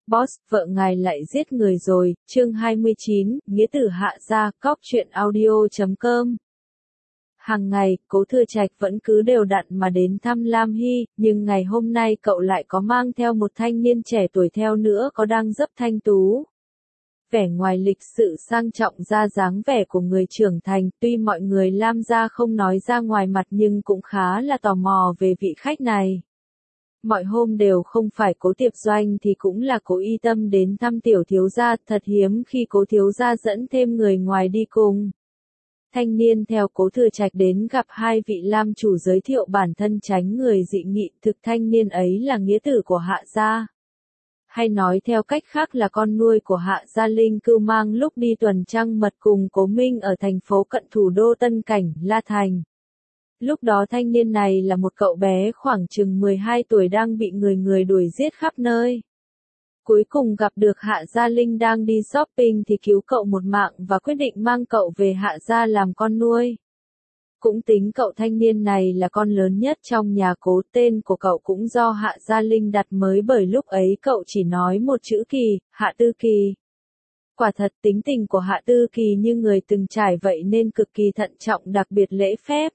Boss, vợ ngài lại giết người rồi, chương 29, nghĩa tử hạ gia, cóc truyện audio.com. Hàng ngày, Cố Thừa Trạch vẫn cứ đều đặn mà đến thăm Lam Hy, nhưng ngày hôm nay cậu lại có mang theo một thanh niên trẻ tuổi theo nữa có đang dấp thanh tú. Vẻ ngoài lịch sự sang trọng ra dáng vẻ của người trưởng thành, tuy mọi người Lam gia không nói ra ngoài mặt nhưng cũng khá là tò mò về vị khách này. Mọi hôm đều không phải Cố Tiệp Doanh thì cũng là Cố Y Tâm đến thăm tiểu thiếu gia, thật hiếm khi Cố thiếu gia dẫn thêm người ngoài đi cùng. Thanh niên theo Cố Thừa Trạch đến gặp hai vị Lam chủ giới thiệu bản thân tránh người dị nghị, thực thanh niên ấy là nghĩa tử của Hạ gia. Hay nói theo cách khác là con nuôi của Hạ gia Linh Cưu mang lúc đi tuần trăng mật cùng Cố Minh ở thành phố cận thủ đô Tân Cảnh, La Thành. Lúc đó thanh niên này là một cậu bé khoảng chừng 12 tuổi đang bị người đuổi giết khắp nơi. Cuối cùng gặp được Hạ Gia Linh đang đi shopping thì cứu cậu một mạng và quyết định mang cậu về Hạ Gia làm con nuôi. Cũng tính cậu thanh niên này là con lớn nhất trong nhà Cố, tên của cậu cũng do Hạ Gia Linh đặt mới bởi lúc ấy cậu chỉ nói một chữ Kỳ, Hạ Tư Kỳ. Quả thật tính tình của Hạ Tư Kỳ như người từng trải vậy nên cực kỳ thận trọng đặc biệt lễ phép.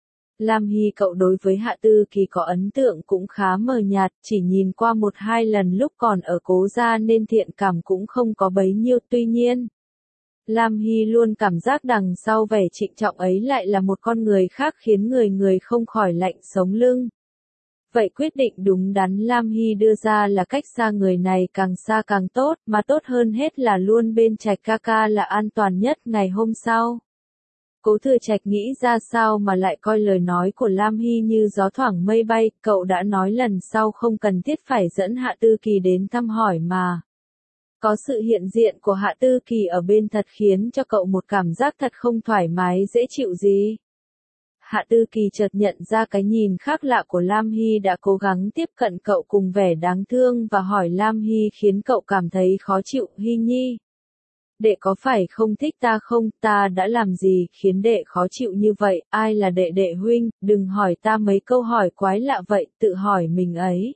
Lam Hy cậu đối với Hạ Tư Kỳ có ấn tượng cũng khá mờ nhạt, chỉ nhìn qua một hai lần lúc còn ở Cố gia nên thiện cảm cũng không có bấy nhiêu, tuy nhiên. Lam Hy luôn cảm giác đằng sau vẻ trịnh trọng ấy lại là một con người khác khiến người không khỏi lạnh sống lưng. Vậy quyết định đúng đắn Lam Hy đưa ra là cách xa người này càng xa càng tốt, mà tốt hơn hết là luôn bên Trạch ca ca là an toàn nhất. Ngày hôm sau, Cố Thừa Trạch nghĩ ra sao mà lại coi lời nói của Lam Hy như gió thoảng mây bay, cậu đã nói lần sau không cần thiết phải dẫn Hạ Tư Kỳ đến thăm hỏi mà. Có sự hiện diện của Hạ Tư Kỳ ở bên thật khiến cho cậu một cảm giác thật không thoải mái dễ chịu gì. Hạ Tư Kỳ chợt nhận ra cái nhìn khác lạ của Lam Hy đã cố gắng tiếp cận cậu cùng vẻ đáng thương và hỏi Lam Hy khiến cậu cảm thấy khó chịu. Hy nhi, đệ có phải không thích ta không, ta đã làm gì khiến đệ khó chịu như vậy, ai là đệ huynh, đừng hỏi ta mấy câu hỏi quái lạ vậy, tự hỏi mình ấy.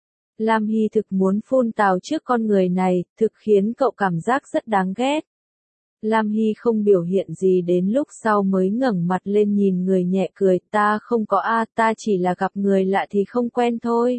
Lam Hy thực muốn phun tào trước con người này, thực khiến cậu cảm giác rất đáng ghét. Lam Hy không biểu hiện gì đến lúc sau mới ngẩng mặt lên nhìn người nhẹ cười, ta không có ta chỉ là gặp người lạ thì không quen thôi.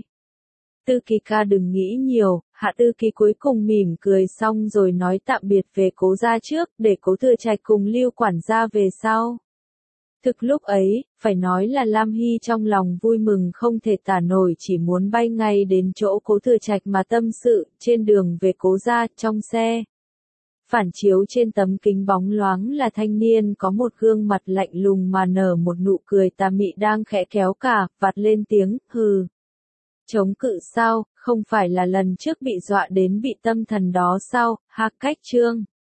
Tư Kỳ ca đừng nghĩ nhiều, Hạ Tư Kỳ cuối cùng mỉm cười xong rồi nói tạm biệt về Cố gia trước, để Cố Thừa Trạch cùng Lưu quản gia về sau. Thực lúc ấy, phải nói là Lam Hy trong lòng vui mừng không thể tả nổi, chỉ muốn bay ngay đến chỗ Cố Thừa Trạch mà tâm sự. Trên đường về Cố gia, trong xe, phản chiếu trên tấm kính bóng loáng là thanh niên có một gương mặt lạnh lùng mà nở một nụ cười tà mị đang khẽ kéo cả vạt lên tiếng, hừ. Chống cự sao, không phải là lần trước bị dọa đến bị tâm thần đó sao, cách chương.